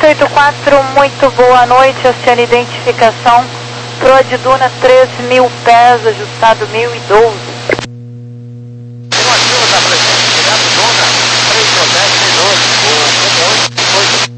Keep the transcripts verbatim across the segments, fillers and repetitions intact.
sete oito quatro, muito boa noite, oceano identificação, proa de Duna treze mil pés, ajustado mil e doze. Negativo, tá presente, obrigado, Duna, três mil dez, mil e doze, o oito oito.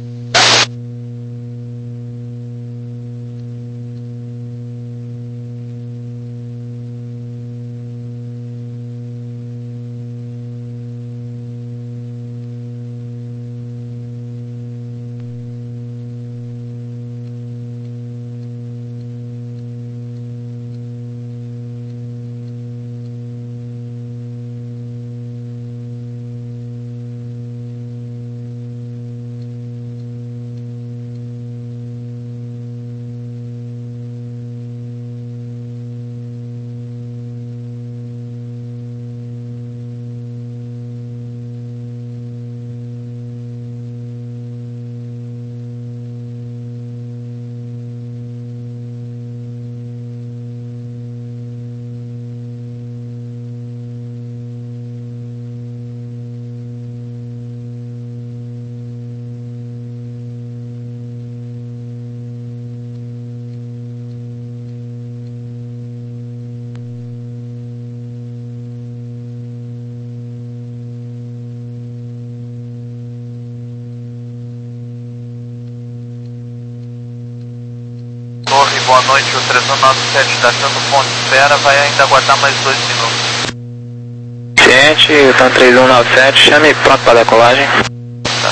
Boa noite, o três um nove sete está dando ponto de espera, vai ainda aguardar mais dois minutos. Gente, o TAM três um nove sete, chame pronto para decolagem. Tá.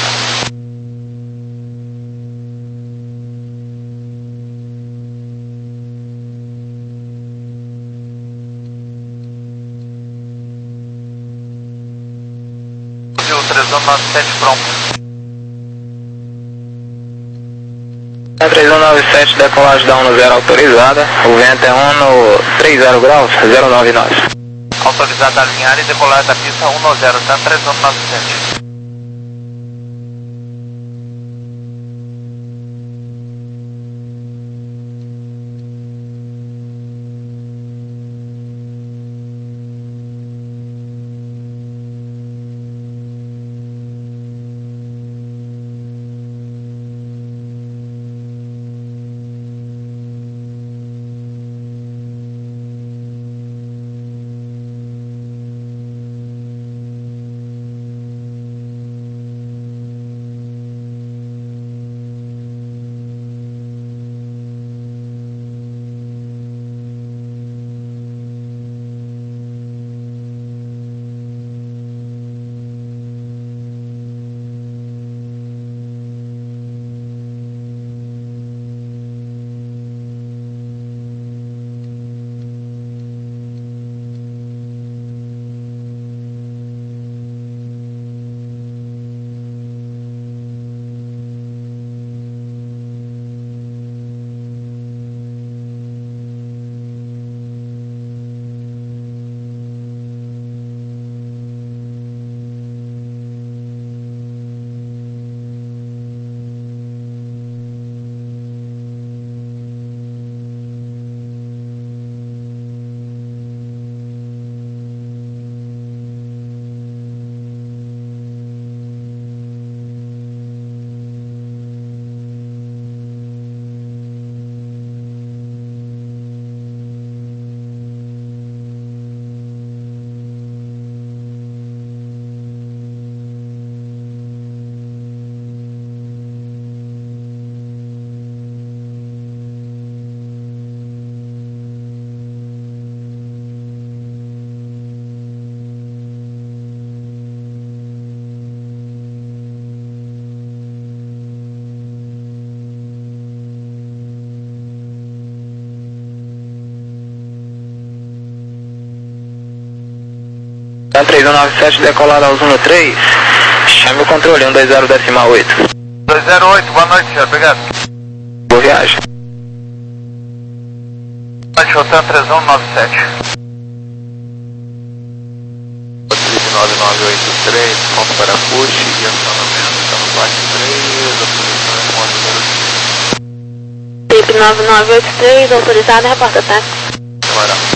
O três um nove sete pronto. três um nove sete, decolagem da um no zero autorizada, o vento é um no trinta graus, zero nove nove. Autorizada a alinhar e decolar da pista um no zero, tá três um nove sete. TAM três um nove sete, decolado ao Zona três, chame o controle um dois zero decimal oito. dois zero oito, boa noite, senhor, obrigado. Boa viagem. Boa noite, o TAM três um nove sete. nove nove oito três, ponto para push e acionamento, estamos lá em três, a posição é com a número Trip nove nove oito três, autorizado, reporta táxi. Bora.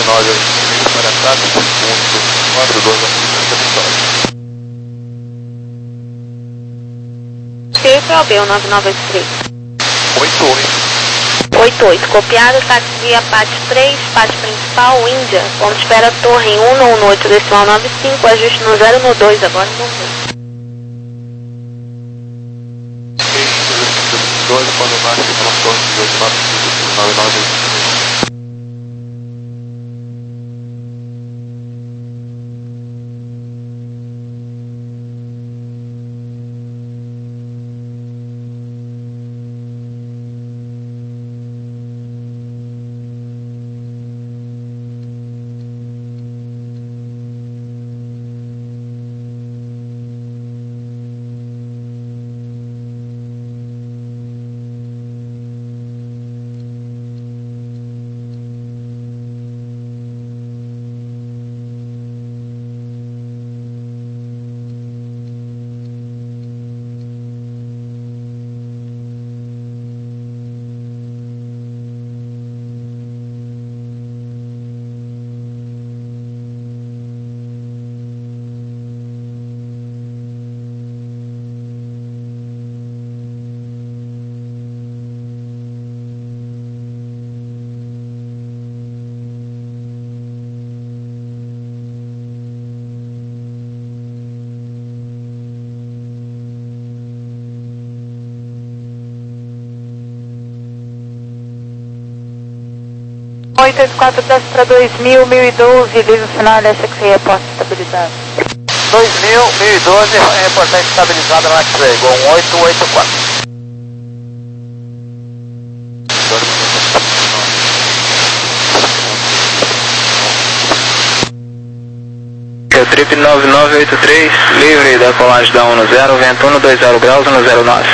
nove oito três para TAP, ponto quatro dois da Vitória. Cheio para o B, o nove nove oito três. oito oito. oito oito, copiado, taxi Apache três, Apache principal, Índia. Ponto espera torre em um no oito decimal nove cinco, ajuste no zero no dois, agora no dois. dois, quando nasce pela torre de oito nove cinco, nove nove oito três. oito oito quatro, desce para dois mil, mil e doze, livre final, essa que reporta estabilizado. dois mil, mil e doze, reportagem estabilizada no X-Ray, Gol oito oito quatro. Eu trip nove nove oito três, livre da colagem da um no zero, vento um no dois zero graus no zero nove.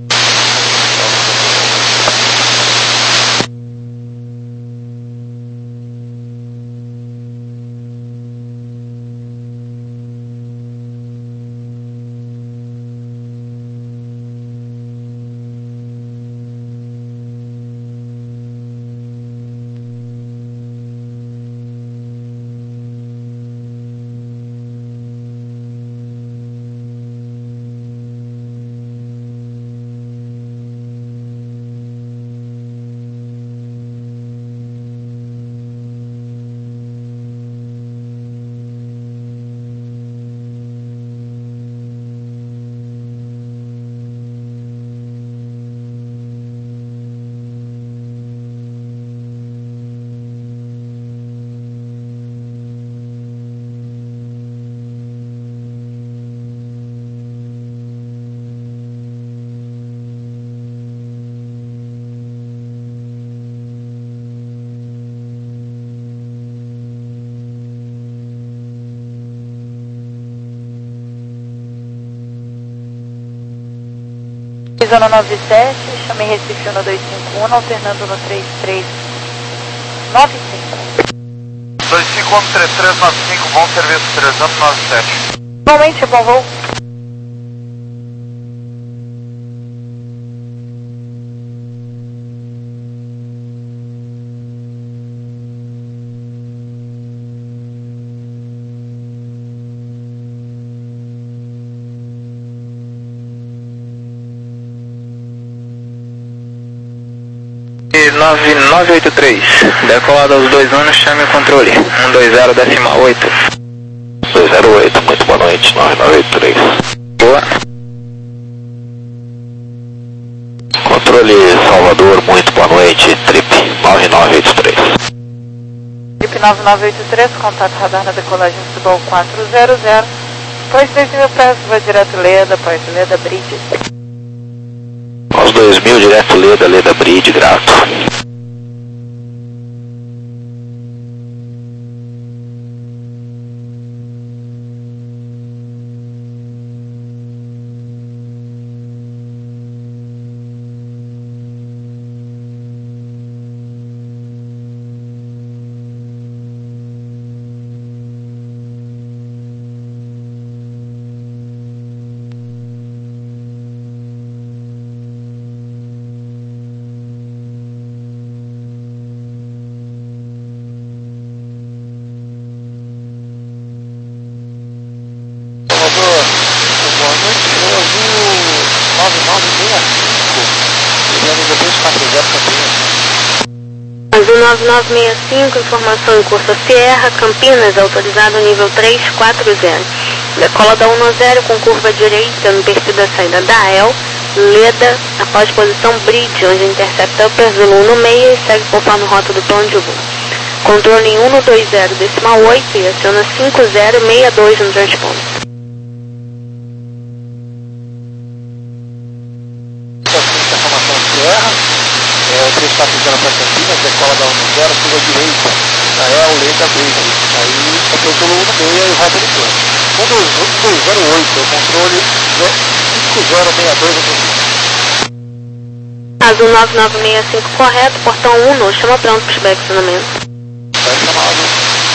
Zona nove sete, chame Recife no dois cinco um, alternando no três três nove cinco. dois cinco um, três três nove cinco, bom serviço, trezentos e noventa e sete. Igualmente, bom voo. nove nove oito três, decolado aos dois anos, chame o controle, um dois zero decimal oito. dois zero oito, muito boa noite, nove nove oito três. Boa. Controle Salvador, muito boa noite, trip nove nove oito três. Trip nove nove oito três, contato radar na decolagem Subol quatro zero zero. Após dois mil pés, vai direto Leda, após Leda Bridge. Aos dois mil, direto Leda, Leda Bridge, grato. nove nove seis cinco, nível três quatro zero Campinas. Azul nove nove seis cinco, informação em curso Sierra, Campinas, autorizado nível três quatro zero. Decola da um zero com curva direita no perfil da saída da A E L, Leda, após posição Bridge, onde intercepta Upper Zulu um seis e segue conforme rota do plano de voo. Controle em um dois zero decimal oito e aciona cinco zero seis dois no transponder. Informação Sierra, é, três quatro zero para Campinas, decola da um zero, curva direita, A E L, Leda, Bridge. Aí Upper Zulu um seis e rota do plano. um dois zero oito, controle cinco zero seis dois no Azul nove nove seis cinco correto, portão um, chama pronto para o estacionamento. Tá chamado.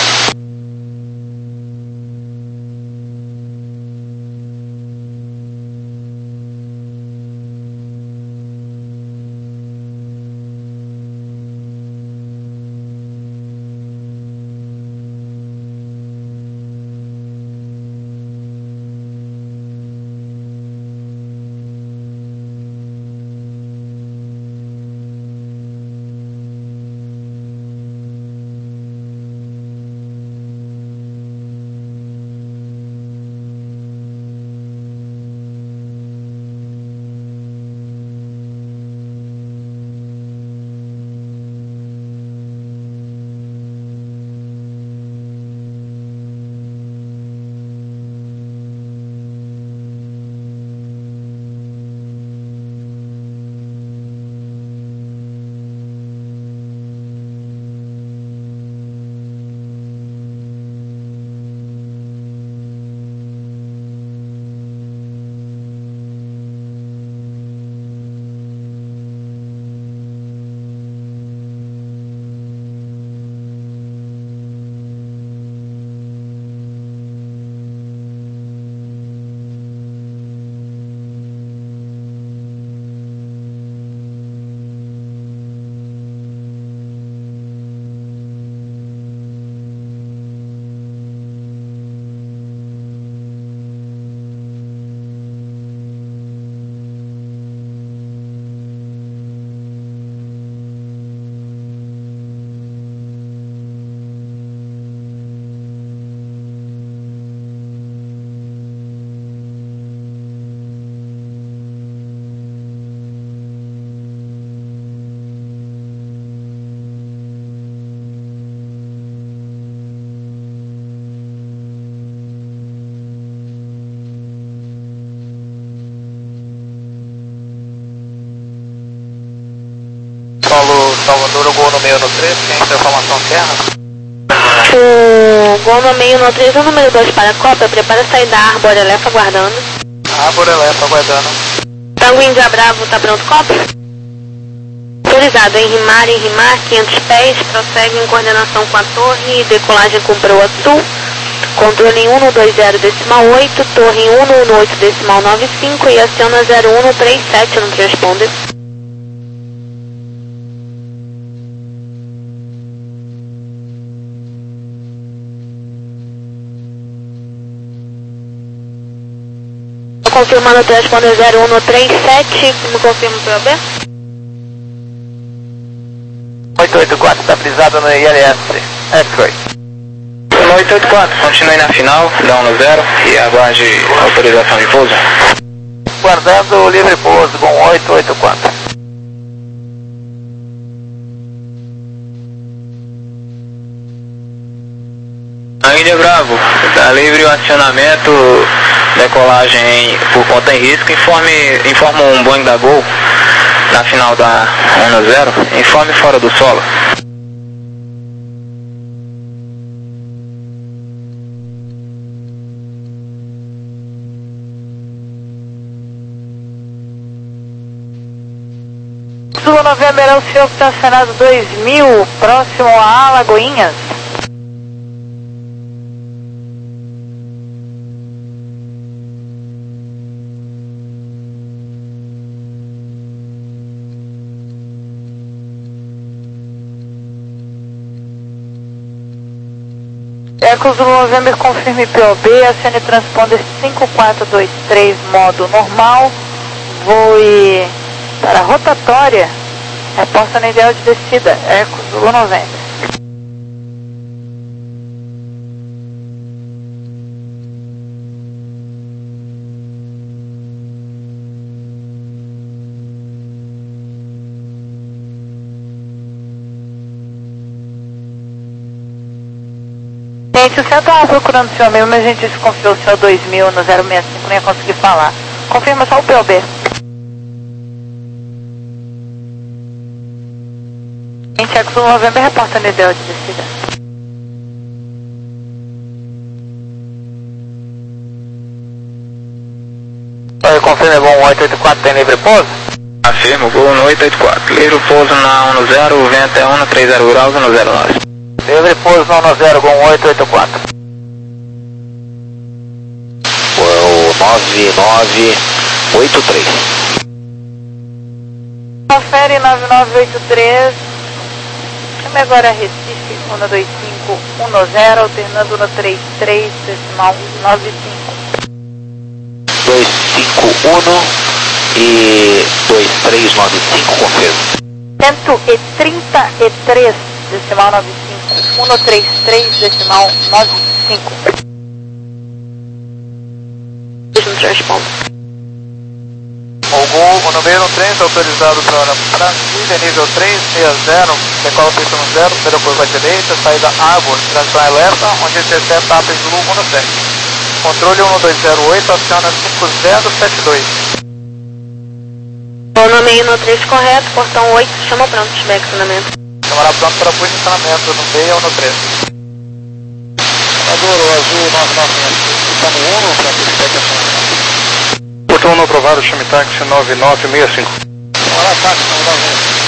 Solo Salvador, o Gol no meio no três, quem tem informação Sierra? O Gol no meio no três, o número dois para a Copa, prepara a saída da Arbor Elefa aguardando. Arbor Elefa aguardando. Tango Índia Bravo, tá pronto, Copa? Autorizado em rimar, em rimar, quinhentos pés, prossegue em coordenação com a torre e decolagem com proa sul. Controle em um dois zero decimal oito, torre em um oito decimal nove cinco e aciona zero um três sete no transponder. Confirmando o transponder zero um três sete, me confirma o P O B? oito oito quatro, estabilizado no I L S, X-Ray. oito oito quatro, continue na final, dá um zero e aguarde autorização de pouso. Guardando livre pouso com oito oito quatro. A Índia Bravo, dá livre o acionamento, decolagem por conta em risco, informe, informa um Boeing da Gol na final da um zero, informe fora do solo. Sul November é o senhor que está estacionado dois mil, próximo a Alagoinhas. Eco Zulu November, confirme P O B, acione transponder cinco quatro dois três, modo normal, voe para a rotatória, reporta no ideal de descida, Eco Zulu noventa. Gente, o senhor estava procurando o senhor mesmo, mas a gente desconfiou o senhor dois mil no zero seis cinco, não ia conseguir falar. Confirma só o P O B. Gente, Eco Zulu noventa, reporta no ideal de descida. Oi, confirma, Gol oito oito quatro, tem livre pouso? Afirmo, Gol no oito oito quatro. Livre pouso na um zero, o vento é um no trinta graus, um zero nove. Livre pouso no um zero, Gol oito oito quatro. Gol nove nove oito três. Confere nove nove oito três. Chame agora Recife, um dois cinco um zero, alternando no trinta e três, decimal nove cinco. dois cinco um e dois três nove cinco, confirmo. cento e trinta e três, decimal nove cinco, cento e trinta e três, decimal nove cinco. Responde. O Gol, o número três, autorizado para Brasília, nível três seis zero, decola pista um zero, primeira curva à direita, saída Arbor, transição alerta, onde intercepta A P Zulu um sete. Controle um dois zero oito, aciona cinco zero sete dois. O nome aí no três correto, portão oito, chama pronto, tiver acionamento. Chamará pronto para posicionamento no meio ou no três. Chamador, o azul nove nove seis, está no um, para principal acionamento. Portão não aprovado, chame táxi nove nove seis cinco. Chamará táxi nove nove seis cinco.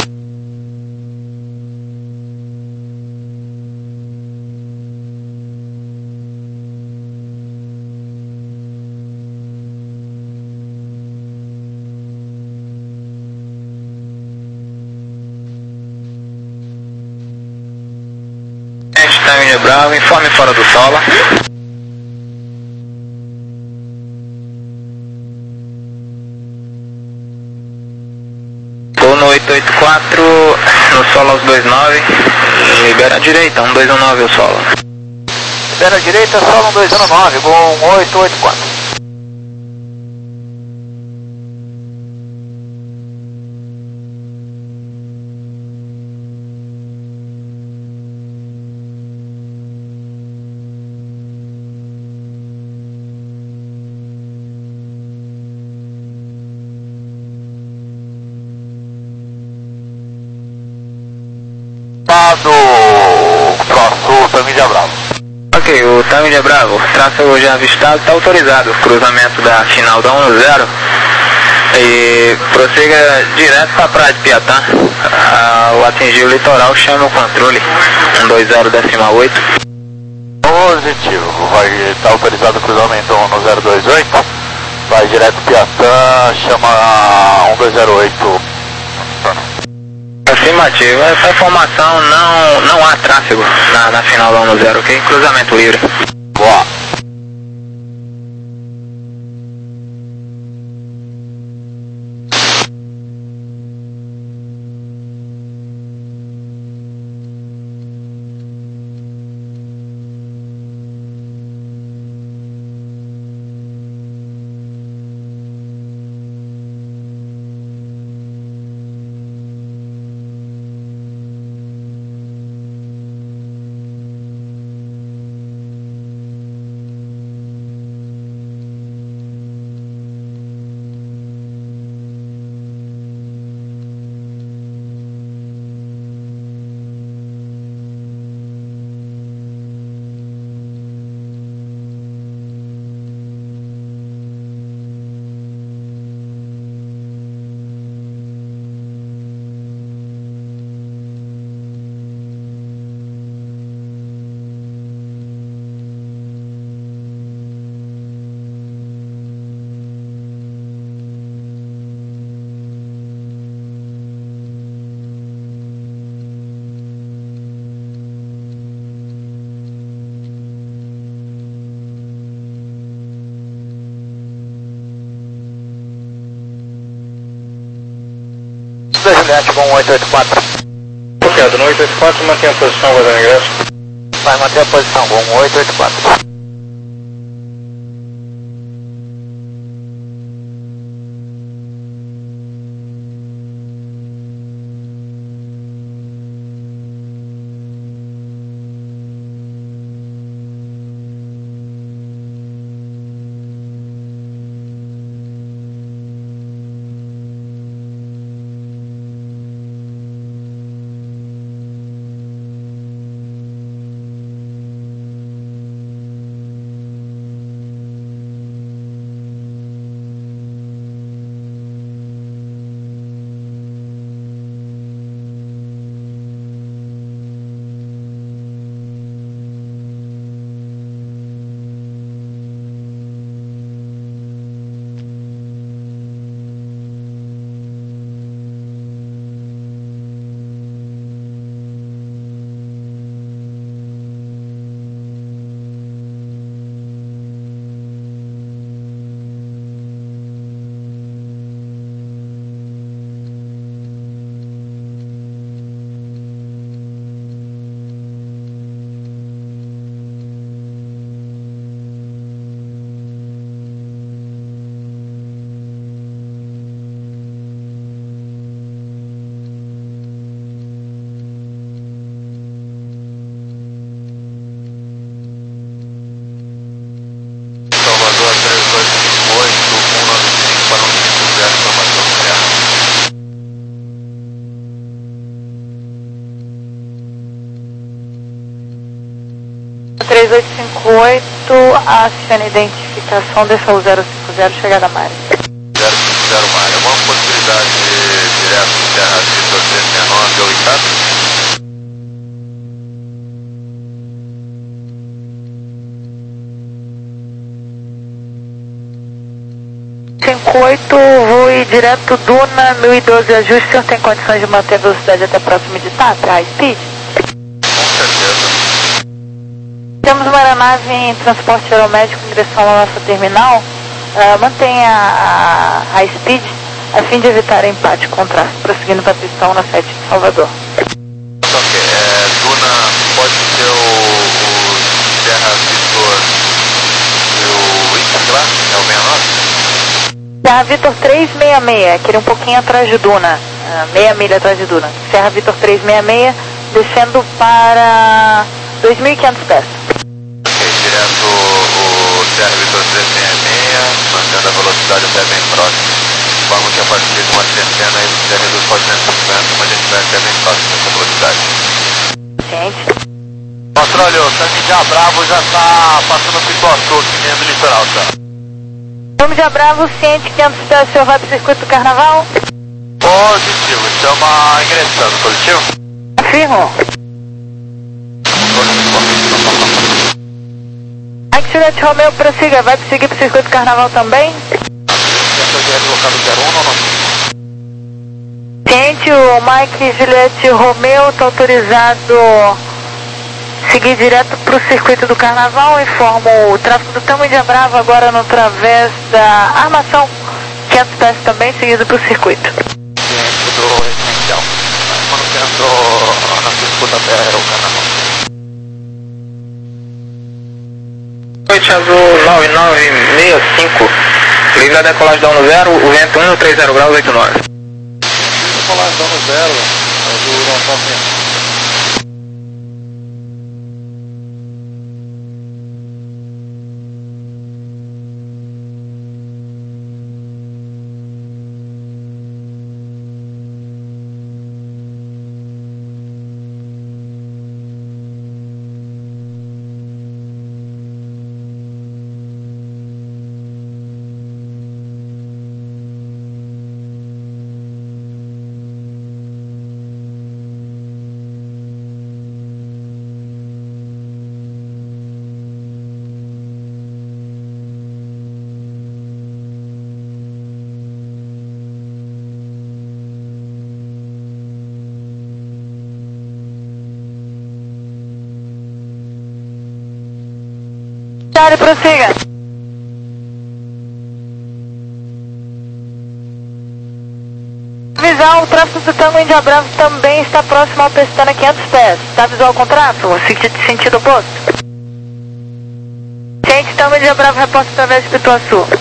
Time Bravo, informe fora do solo. Gol no oito oito quatro, no solo aos dois nove, libera a direita, um dois um nove o solo. Libera a direita, solo um dois um nove, Gol oito oito quatro. Do Pro Família Bravo. Ok, o Família Bravo, tráfego já avistado, está autorizado. Cruzamento da final da um zero. E prossiga direto para a praia de Piatã. Ao atingir o litoral, chama o controle. um dois zero decimal oito. Positivo, vai estar autorizado o cruzamento no zero dois oito. Vai direto Piatã, chama um dois zero oito. Afirmativo, essa informação não, não há tráfego na, na final da um zero, ok? Cruzamento livre. Boa. da Juliette com oito oito quatro. Ok, no oito oito quatro, mantenha a posição, vai dar ingresso. Vai manter a posição, com oito oito quatro. três oito cinco oito, acione a identificação, deixa o zero cinco zero chegar na Mari. zero cinco zero Mari, alguma possibilidade de direto Serra Vitor três seis nove ou Itato? cinco oito, vou ir direto Duna, mil e doze ajuste, o senhor tem condições de manter a velocidade até próximo de Itato, high speed? Com certeza. Temos uma aeronave em transporte aeromédico em direção à nossa terminal. Uh, mantenha a high speed a fim de evitar empate com tráfego, prosseguindo para a pistão na sete de Salvador. Ok, é, Duna pode ser o, o Serra Vitor e o Itato lá? É o sessenta e nove? Serra Vitor trezentos e sessenta e seis, aquele um pouquinho atrás de Duna, uh, meia milha atrás de Duna. Serra Vitor trezentos e sessenta e seis, descendo para dois mil e quinhentos pés. Direto o Serra Vitor trezentos e sessenta e seis, mantendo a velocidade até bem próximo, de forma que a partir de uma centena aí você reduz para oitocentos e cinquenta, mas a gente vai até bem próximo dessa velocidade. Ciente. Controle, o Sangue Bravo já está passando o Pituaçu aqui dentro do litoral, tá? Vamos de Bravo, ciente, quinhentos pés, o senhor vai para o circuito do Carnaval? Positivo, estamos ingressando, positivo? Afirmo. Mike Juliette Romeo, prossiga, vai seguir para o circuito do Carnaval também? Ciente, o Mike Juliette Romeo está autorizado a seguir direto para o circuito do Carnaval. Informo o tráfego do Tamo de Bravo agora no través da armação, quinhentos pés também, seguido para o circuito. Ciente do residencial, manuseando na disputa até o Carnaval. Noite Azul nove nove seis cinco, livre a decolagem da um zero, o vento um três zero graus oito nove. Decolagem da um zero, Azul nove nove seis. Charlie, prossiga. avisar, o tráfego do Tango Índia Bravo também está próximo ao Pestana quinhentos pés. Está visual com tráfego? Sentido oposto? Gente, Tango Índia Bravo, reporta através de Pituaçu. O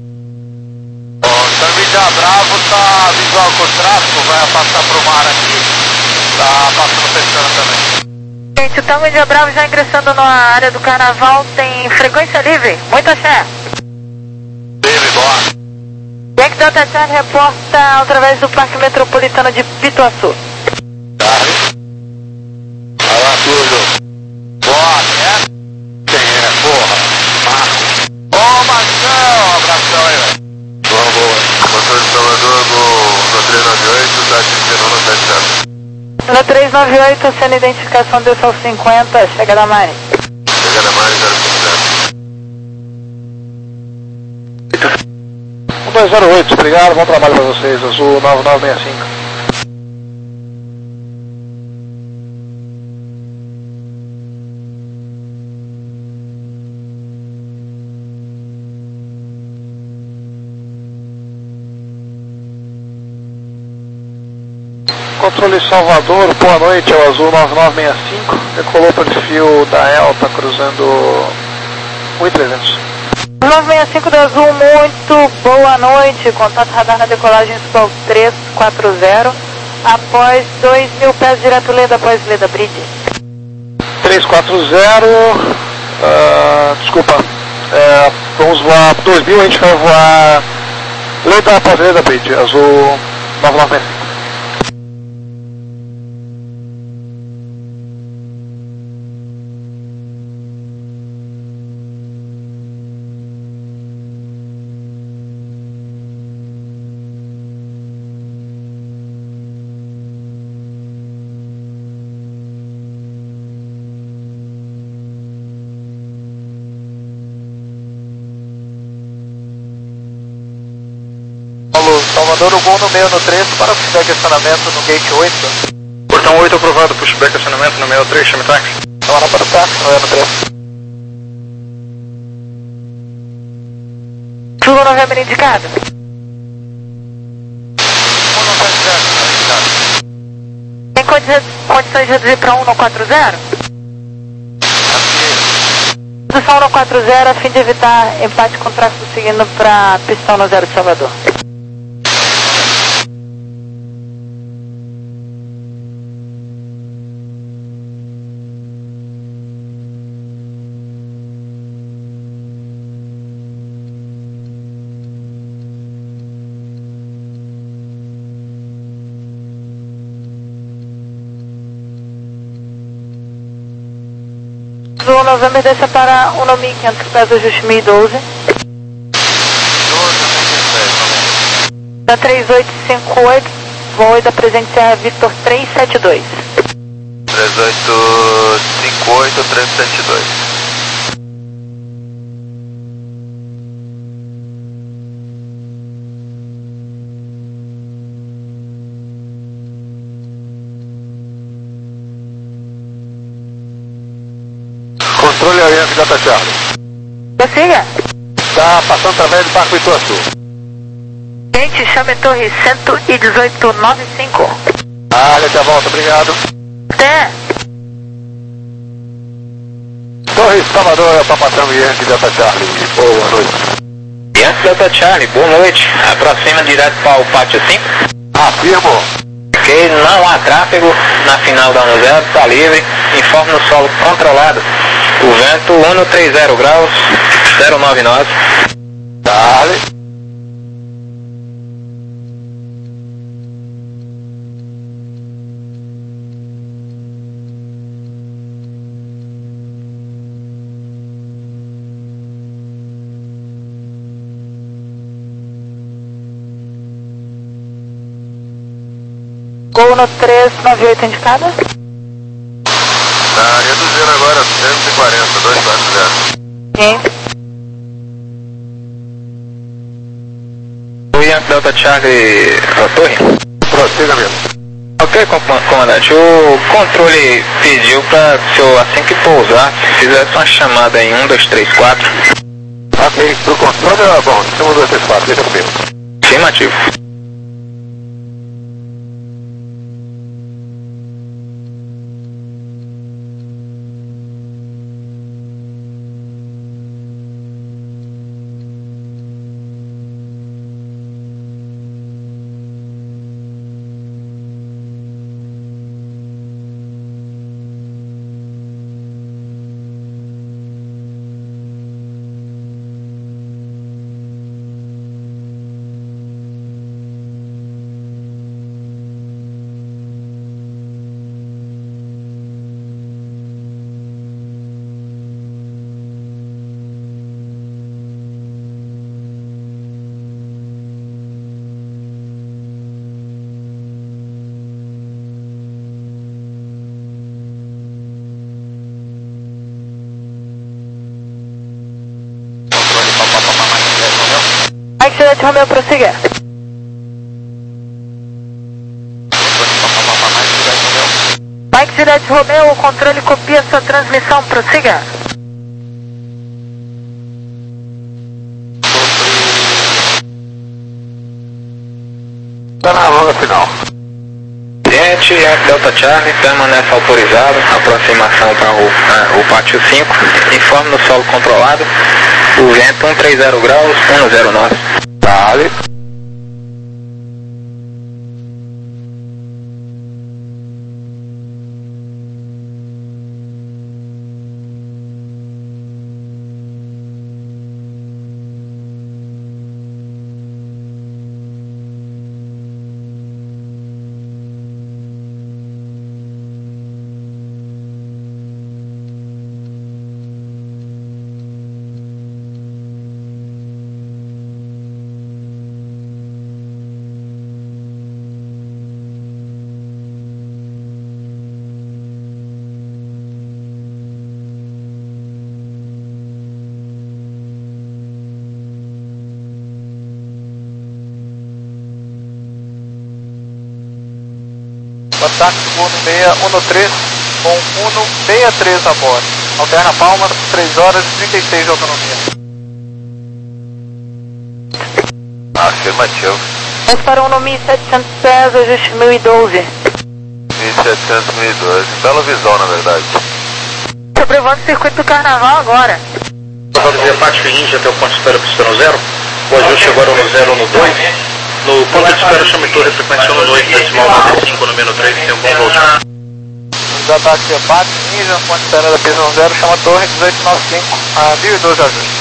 Tango Índia Bravo está visual com tráfego, vai passar para o mar aqui. Está passando Pestana também. Gente, o Tango Índia Bravo já ingressando na área do Carnaval, tem frequência livre. Muito axé. Livre, boa. Yankee Delta Charlie reporta através do Parque Metropolitano de Pituaçu. Charlie. Olá, tudo. Boa, né? Quem é, porra? Marco. Ô, Marcão, abração aí, velho. Boa, boa. Motor de Salvador do três nove oito, tá dizendo no sete sete. No três nove oito, sendo identificação do Sol cinquenta, chega da Mare. Chega da Mare, zero cinco zero. um dois zero oito, obrigado, bom trabalho para vocês, Azul nove nove seis cinco. Controle Salvador, boa noite, é o Azul nove nove seis cinco, decolou o perfil da Elta cruzando um trezentos. nove seis cinco do Azul, muito boa noite. Contato radar na decolagem Sol três quatro zero. Após dois mil pés direto Leda, após Leda Bridge. três quatro zero, uh, desculpa, uh, vamos voar dois mil, a gente vai voar Leda após Leda Bridge, Azul nove nove seis cinco. Salvador, o gol no meio no três para pushback acionamento no gate oito. Portão oito aprovado, pushback acionamento no meio três, chame táxi. Não, não para o táxi, no meio no três. Chuva Novembro indicado. um não está indicado. Tem condições de reduzir para um no quatro zero? Redução no quatro zero a fim de evitar empate com tráfego seguindo para pistão no zero de Salvador. Do Novembro desça para um no mil quinhentos pés, ajuste mil e doze. Da três oito cinco oito, voo da presente Serra Victor três sete dois. três oito cinco oito, três sete dois. Controle Yankee Delta Charlie. Prossiga. Está passando através do Parque Pituaçu. Gente, chame torre cento e dezoito noventa e cinco. Ah, já volta, obrigado. Até. Torre Salvador, é para passando Yankee Delta Charlie. Boa noite. Yankee Delta Charlie, boa noite. Aproxima direto para o pátio cinco. Afirmo. Ok, não há tráfego na final da um zero, está livre. Informe no solo controlado. O vento um no trinta graus, zero nove nove. Dale. Gol no três nove oito indicada. Tá reduzindo agora duzentos e quarenta, dois quatro zero. Sim. O Yankee Delta Charlie, a torre. Prossiga mesmo. Ok, comandante, o controle pediu para o senhor, assim que pousar, fizesse uma chamada em um dois três quatro. Ok, pro controle, bom, um dois três quatro, deixa comigo. Afirmativo. Juliette Romeo, prossiga. Mike Juliette Romeo, o controle copia sua transmissão, prossiga. Tá na vaga final. Gente, Delta Charlie, permanece autorizado, aproximação para o, ah, o pátio cinco, informe no solo controlado, o vento cento e trinta graus, cento e nove. Vale. Ataque Uno seis um três com Uno seis três a bordo. Alterna Palmas, três horas e trinta e seis de autonomia. Afirmativo. Vamos para Uno mil e setecentos pés, ajuste mil e doze. mil e setecentos, mil e doze. Bela visão, na verdade. Sobrevando o circuito do Carnaval agora. Rodovia Pátio Índia até o ponto de espera pistão zero. O ajuste agora no zero no dois. No ponto de espera chame torre frequência um no oito, decimal noventa e cinco, no menos três, tem um bom voo. Os ataques de abate, Ninja, ponto de espera da Pistão zero, chama torre dezoito noventa e cinco a mil e doze ajuste.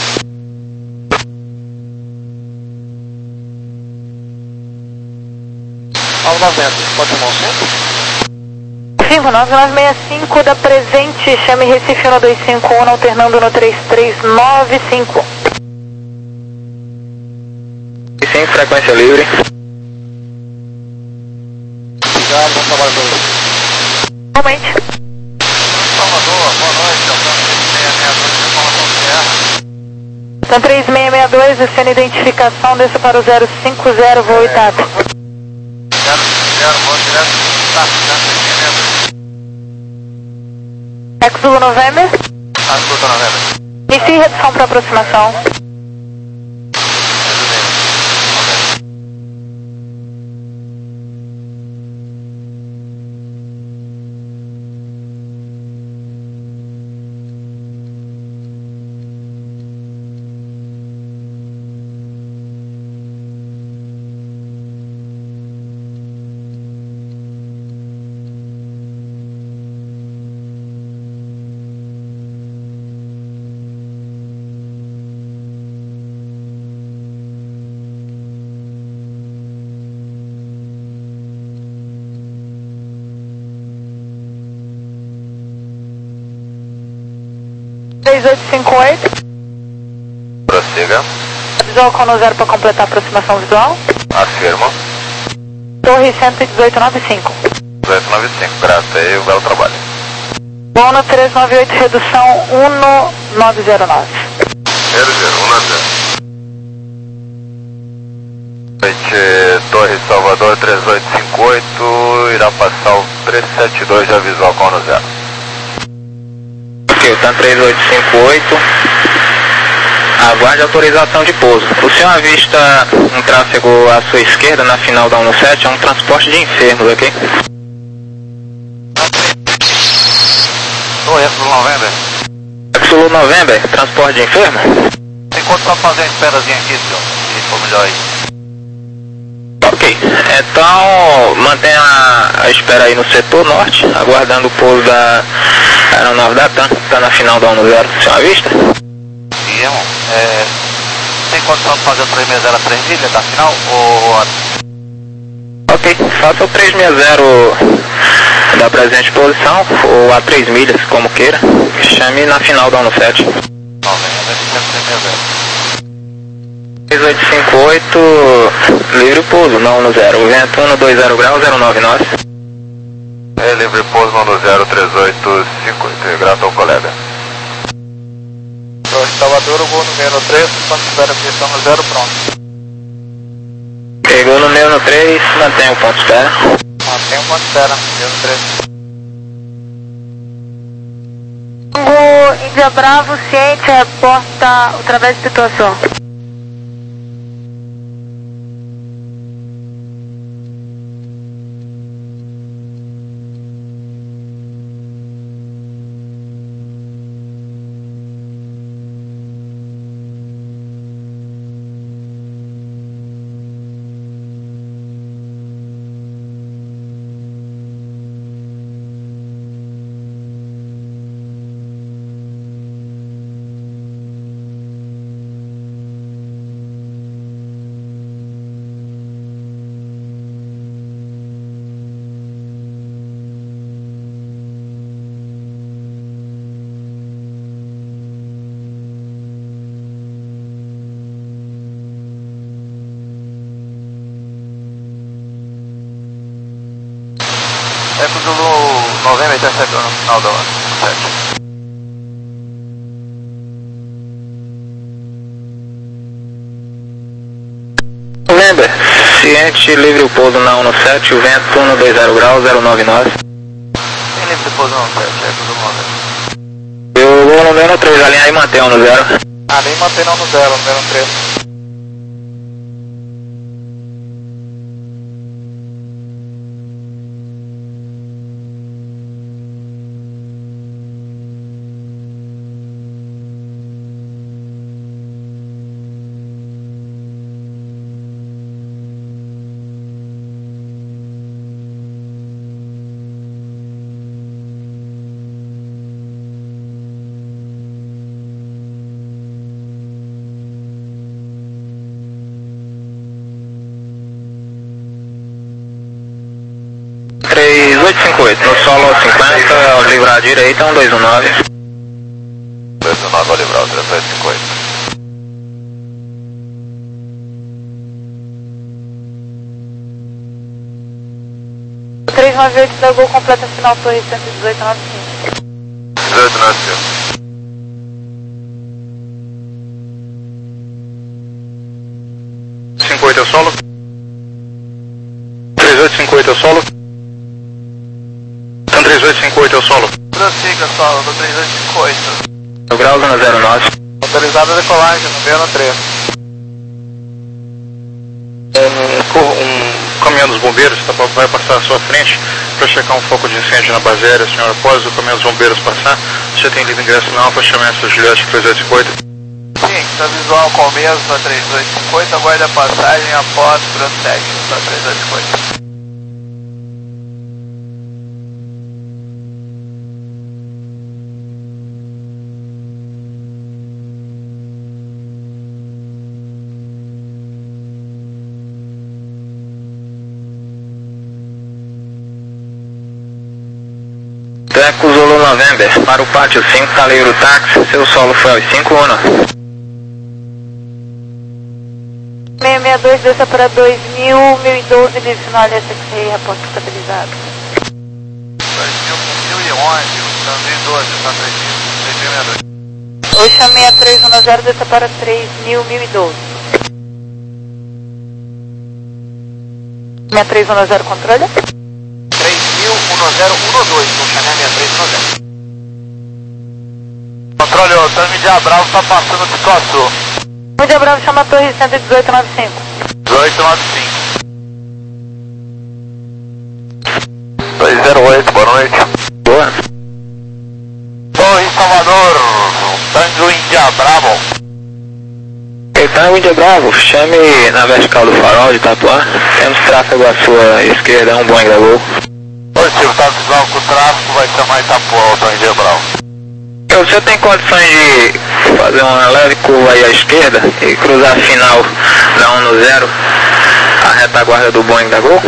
nove noventa, pode irmão cinco? cinco nove nove seis cinco da presente, chame Recife um dois cinco um, alternando no três três nove cinco. cinco, frequência livre. Obrigado, bom trabalho para você. Realmente. Salvador, boa noite, Então três seis seis dois, descendo identificação, desça para o zero cinco zero, voo Itap. zero zero, vou direto, tá, Exulo November. tá, escuta November. Inicie redução para aproximação. três oito cinco oito. Prossiga. Visual com no zero para completar a aproximação visual. Afirmo. Torre cento e dezoito noventa e cinco. dezoito noventa e cinco, graças aí, o belo trabalho. Bono três nove oito, redução um nove zero nove. zero zero, um zero. Noite, Torre Salvador três oito cinco oito, irá passar o três sete dois já visual com no zero. Ok, tá três oito cinco oito. Aguarde autorização de pouso. O senhor avista um tráfego à sua esquerda na final da um sete, é um transporte de enfermos, ok? Oi, Exulo November. Exulo November, transporte de enfermo? Tem quanto pra fazer a esperazinha aqui, senhor? Se for melhor aí. Ok, então mantenha a, a espera aí no setor norte, aguardando o pouso da aeronave da TAM, está na final da um zero, senhor avista? E, irmão, é... tem condição de fazer o três seis zero a três milhas da final? Ou... Ok, faça o três seis zero da presente posição, ou a três milhas, como queira, chame na final da um sete. November, três seis zero. três oito cinco oito, livre pouso, não no zero, vento um dois zero graus, zero nove nove. É livre pouso no zero três oito cinco oito, grato ao colega. Torre Salvador, o voo número três, quando tiver a pista no zero, pronto. no meu no três, mantém o ponto espera. Mantém o ponto espera, meu no três. Tango Índia Bravo, ciente, reporta através de situação. Eco Zulu novembro interceptando no final da sete. November, ciente, livre o pouso na um no sete, o vento um no dois zero graus, zero nove nove. Tem livre depois no sete, Eco Zulu novembro. Eu vou no meu no três, alinhar e manter um no zero. Ah, nem mantém não no zero, no meu no três. três oito cinco oito, no solo cinquenta, ao livrar à direita, um dois um nove. dois um nove ao livrar, três oito cinco oito. três nove oito da Gol completa final torre cento e dezoito noventa e cinco. dezoito noventa e cinco. cinco oito é o solo. três oito cinco oito é o solo. Então três oito cinco oito é o solo. Prossiga, solo do três oito cinco oito. No grau no zero nove. Autorizada a decolagem, no meu no três. Um, um caminhão dos bombeiros tá, vai passar à sua frente para checar um foco de incêndio na base aérea, senhor. Após o caminhão dos bombeiros passar, você tem livre ingresso na Alfa, chama essa Juliette três oito cinco oito. Sim, está visual começo da três oito cinco oito, aguarda a passagem após prossegue da três oito cinco oito. Eco Zulu November, para o pátio cinco, tá livre o táxi, seu solo foi aos cinco um. seis seis dois, desça para dois mil, mil e doze, livre final S X R, reporte estabilizado. dois mil, mil e onze, mil e doze, está três mil, três mil e sessenta e dois. Oxa seis três um zero, desça para três mil, mil e doze. seis três um zero, controle? três mil, um zero um dois, vou chamar seis três um zero. Controle, o Tami de Bravo está passando de situação. Índia Bravo chama a torre cento e dezoito noventa e cinco. dezoito noventa e cinco. dois zero oito, boa noite. Boa. Torre Salvador, Tango Índia Bravo. Tango Índia Bravo, chame na vertical do farol de Itapuã. Temos tráfego à sua esquerda, um Boeing da Gol. Positivo, está visual com o tráfego, vai chamar Itapuã, o Tango Índia Bravo. Você tem condições de fazer uma leve curva aí à esquerda e cruzar a final da um no zero, a retaguarda do Boeing da Gol?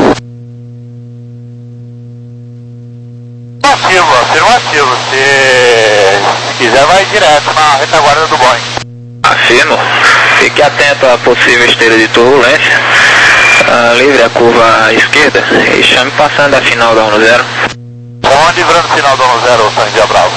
Afirmativo, afirmativo. Se, se quiser, vai direto na retaguarda do Boeing. Afirmo. Fique atento à possível esteira de turbulência. Uh, livre a curva à esquerda e chame passando a final da um no zero. Estamos livrando o final da um no zero, Tango Índia Bravo.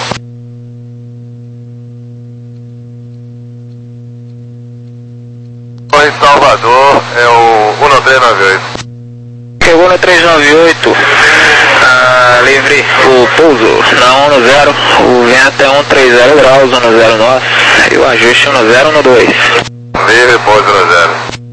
Torre Salvador é o um três nove oito. Chegou no três nove oito, ah, livre o pouso na um zero, o vento é um três zero graus, um zero nosso, e o ajuste um zero no dois. Livre, pouso no zero.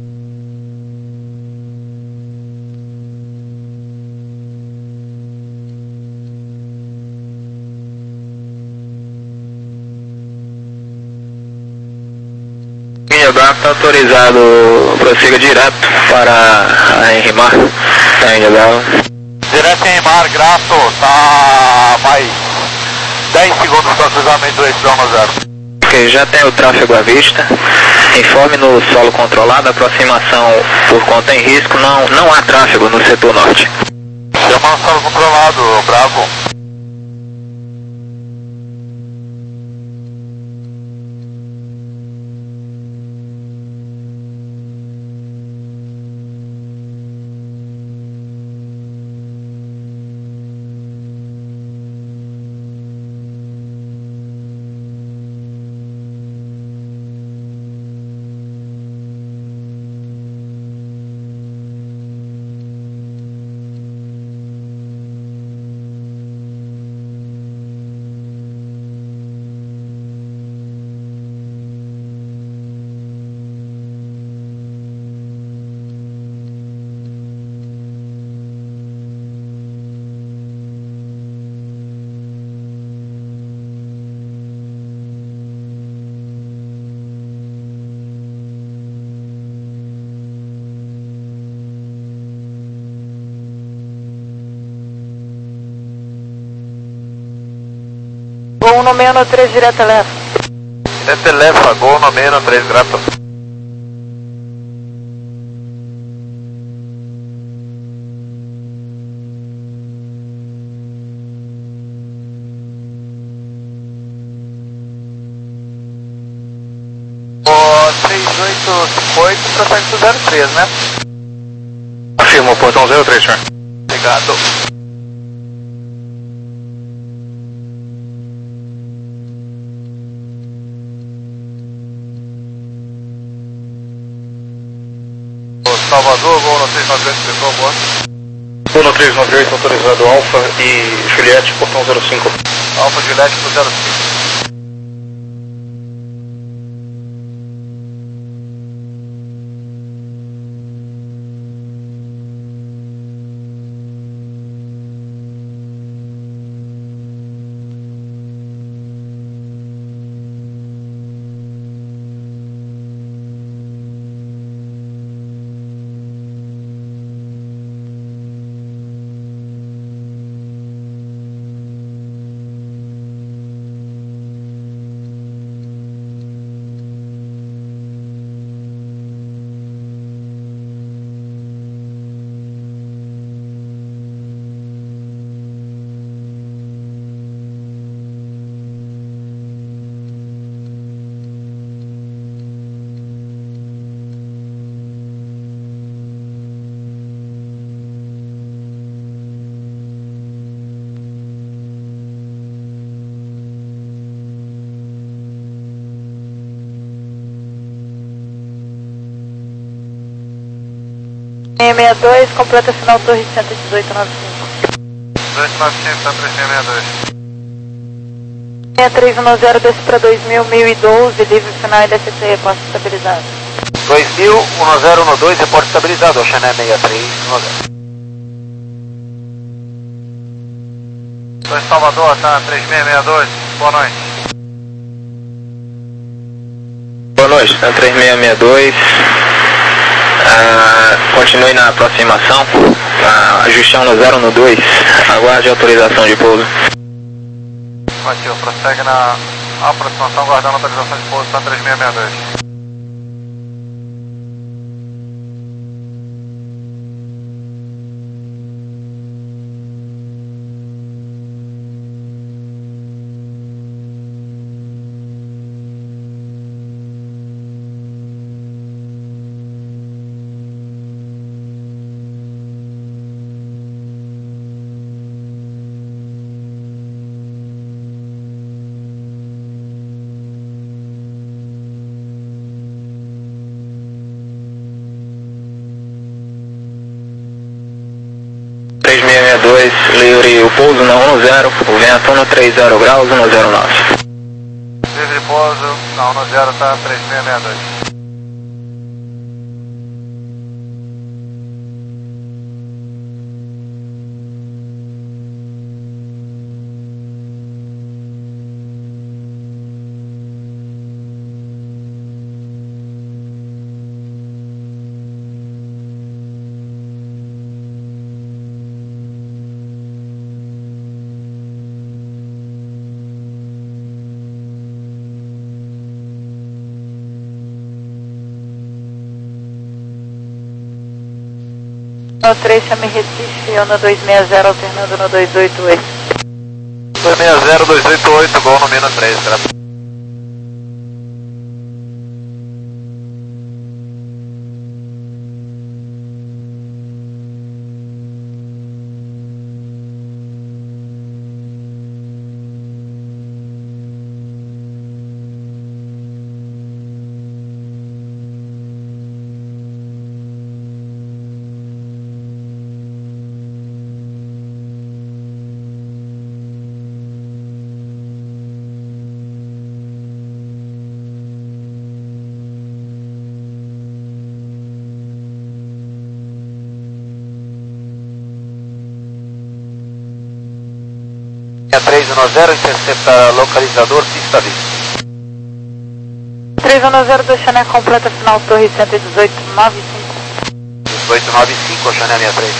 Linha Bravo está autorizado, prossiga direto para a Henrimar, tá Linha Bravo. Direto em mar, grato, tá mais dez segundos para cruzamento do eixo um zero. Ok, já tem o tráfego à vista, informe no solo controlado, aproximação por conta em risco, não, não há tráfego no setor norte. Chama no solo controlado, Bravo. Gol no menos três direto left. Direto left, gol no menos três, grato. O três oito cinco oito, prossegue pro zero três, né? Afirma, portão zero três, senhor. Obrigado. Salvador, gol no três nove oito, por favor. Gol no três nove oito, autorizado Alfa e Juliette, portão zero cinco. Alfa Juliette pro zero cinco. seis seis dois, completa final torre cento e dezoito noventa e cinco. dois nove cinco, tá três seis seis dois. seis três um zero, desce para dois mil, mil e doze, livre final L S T, reporte estabilizado. dois mil, um zero um dois, reporte estabilizado, Oceané seis três um zero. dois Salvador, tá três seis seis dois, boa noite. Boa noite, tá três seis seis dois. Ah, continue na aproximação, ah, ajustando no zero no dois, aguarde autorização de pouso. Ativo, prossegue na aproximação, aguardando autorização de pouso, tá três seis seis dois. dois, livre o pouso na um zero, o vento no trinta graus, um zero nove. Livre pouso na um zero, tá três seis seis dois. No três, chame Recife, eu no dois seis zero, alternando no dois oito oito. dois seis zero, dois oito oito, gol no menos três, cara. três um zero, intercepta localizador, pista vista. três um zero, do Chanel completa, final torre cento e dezoito, nove cinco. dezoito nove cinco, Chanel sessenta e três.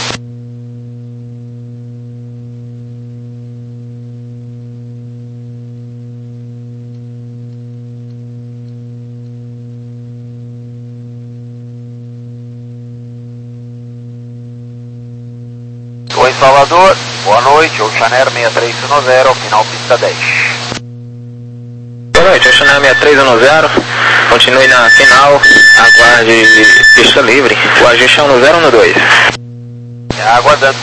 Oi Salvador, boa noite, o Chanel sessenta e três um zero, final pista dez. Boa noite, o Chanel sessenta e três um zero, continue na final, aguarde pista livre, o ajuste é um zero um dois. Aguardando.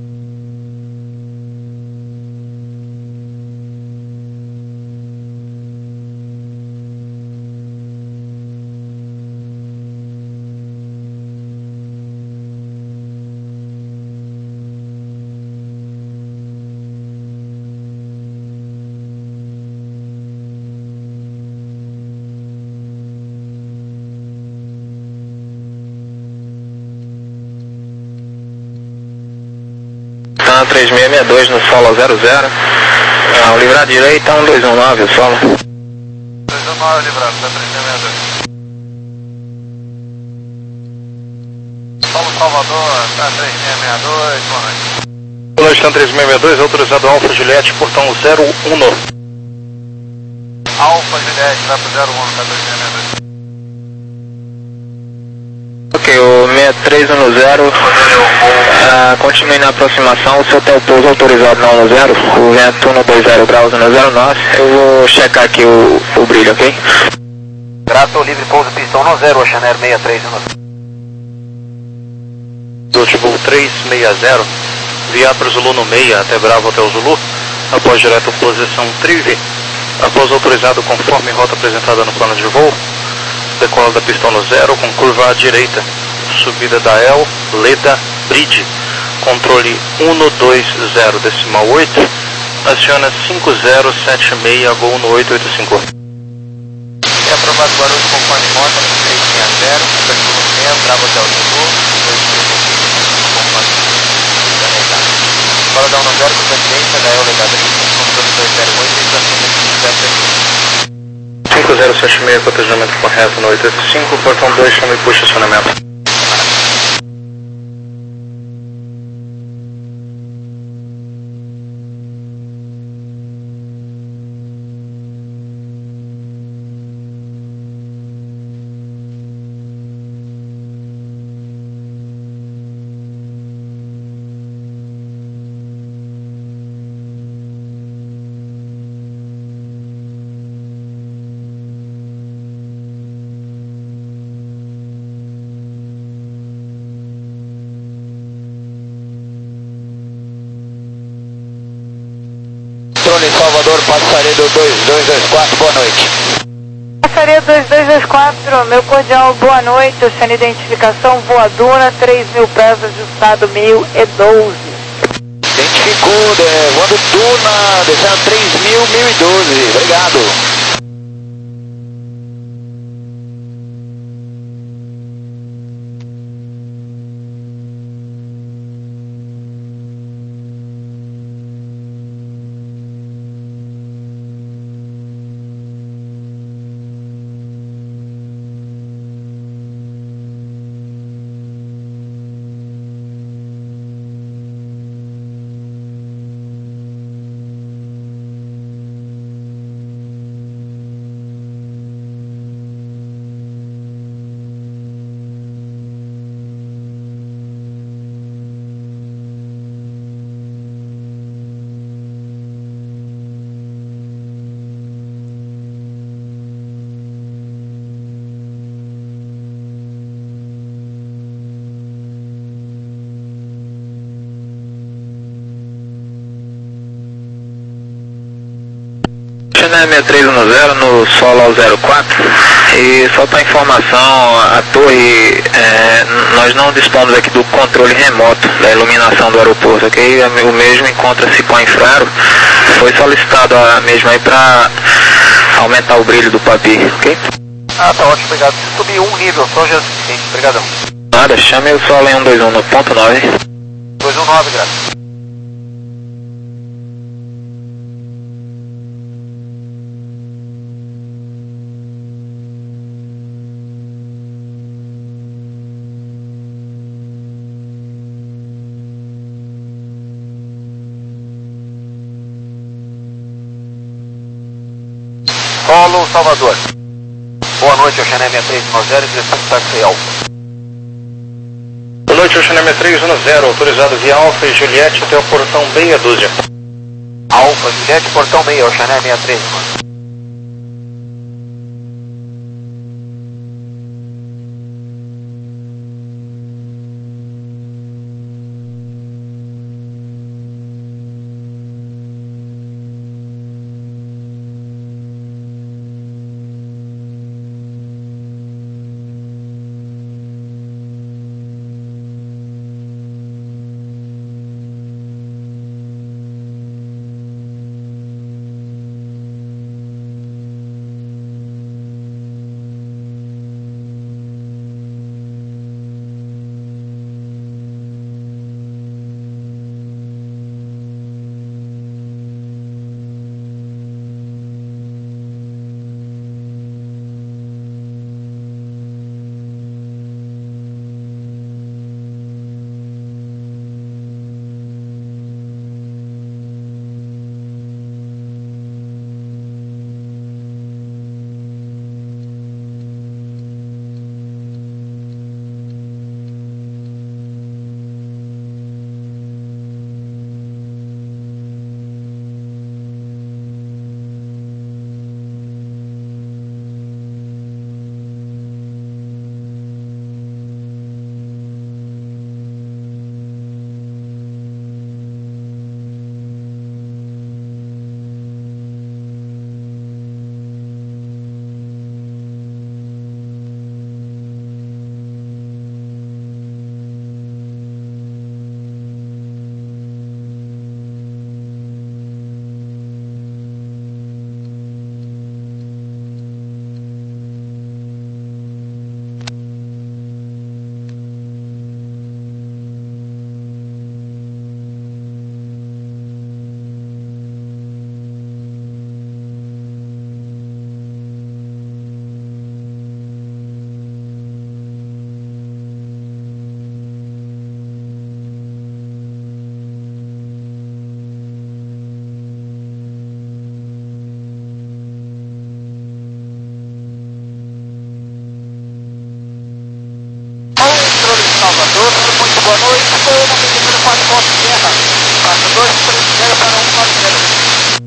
três seis seis dois no solo zero zero, ah, o livrar direita um dois um nove, o solo. dois um nove livrado, tá três seis seis dois. Solo Salvador, tá três seis seis dois, boa noite. Boa noite, tá três seis seis dois, autorizado Alfa Juliette, portão zero um. Alfa Juliette, tá pro zero um, tá três seis seis dois. Ok, o sessenta e três um zero, uh, continue na aproximação, o seu hotel pouso autorizado na um zero, o vento no dois zero graus, no zero nove, eu vou checar aqui o, o brilho, ok? Graça livre pouso pistão no zero, Chanel sessenta e três um zero. Do voo três seis zero, via para Zulu no meio, até Bravo até o Zulu, após direto posição Trive, após autorizado conforme rota apresentada no plano de voo, decola da pistão no zero, com curva à direita, subida da El, Leda, Bridge, controle um dois zero decimal oito, aciona cinco zero sete seis, gol no oito oito cinco. É aprovado Guarulhos conforme rota, três seis zero, Perfumo seis, Bravo até o Zulu, dois três cinco, conforme Fala da um zero, com presidência da El, Leda, Bridge, controle dois zero oito, estação cinco zero sete. cinco zero sete seis, cotejamento correto no oito oito cinco, portão dois, chama e puxa acionamento. Salvador, Passaredo dois dois dois quatro, boa noite. Passaredo dois dois dois quatro, meu cordial boa noite, oceano identificação voadora, três mil pés, ajustado mil e doze. ficou, é, voando Tuna, descendo três mil, mil e doze, obrigado. China seis três um zero no solo ao zero quatro e só para informação, a torre, é, nós não dispomos aqui do controle remoto da iluminação do aeroporto, ok? O mesmo encontra-se com a infraro, foi solicitado a mesma aí para aumentar o brilho do papi, ok? Ah, tá ótimo, obrigado. Se subir um nível só já é suficiente, obrigadão. Nada, chame o solo em um dois um no ponto nove. dois um nove, graças. Solo Salvador. Boa noite, Oceané seis três um zero, direção de táxi Alfa. Boa noite, Oceané seis três um zero, autorizado via Alfa e Juliette até o portão meia dúzia. Alfa, Juliette, portão meia, Oceané seis três um. Salvador, muito boa noite, estou na pista número quatro, Foto Sierra, passa dois três zero para um nove zero.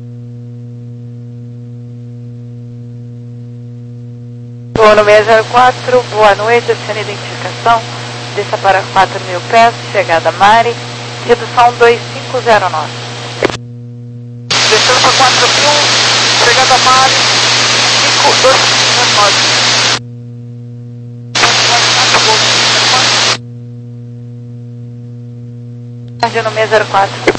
Turno seis zero quatro, boa noite, sem identificação, desça para quatro mil pés, chegada Mari, redução dois cinco zero nove. Descendo para quatro mil, chegada Mari, dois cinco zero nove. Tarde no seis zero quatro.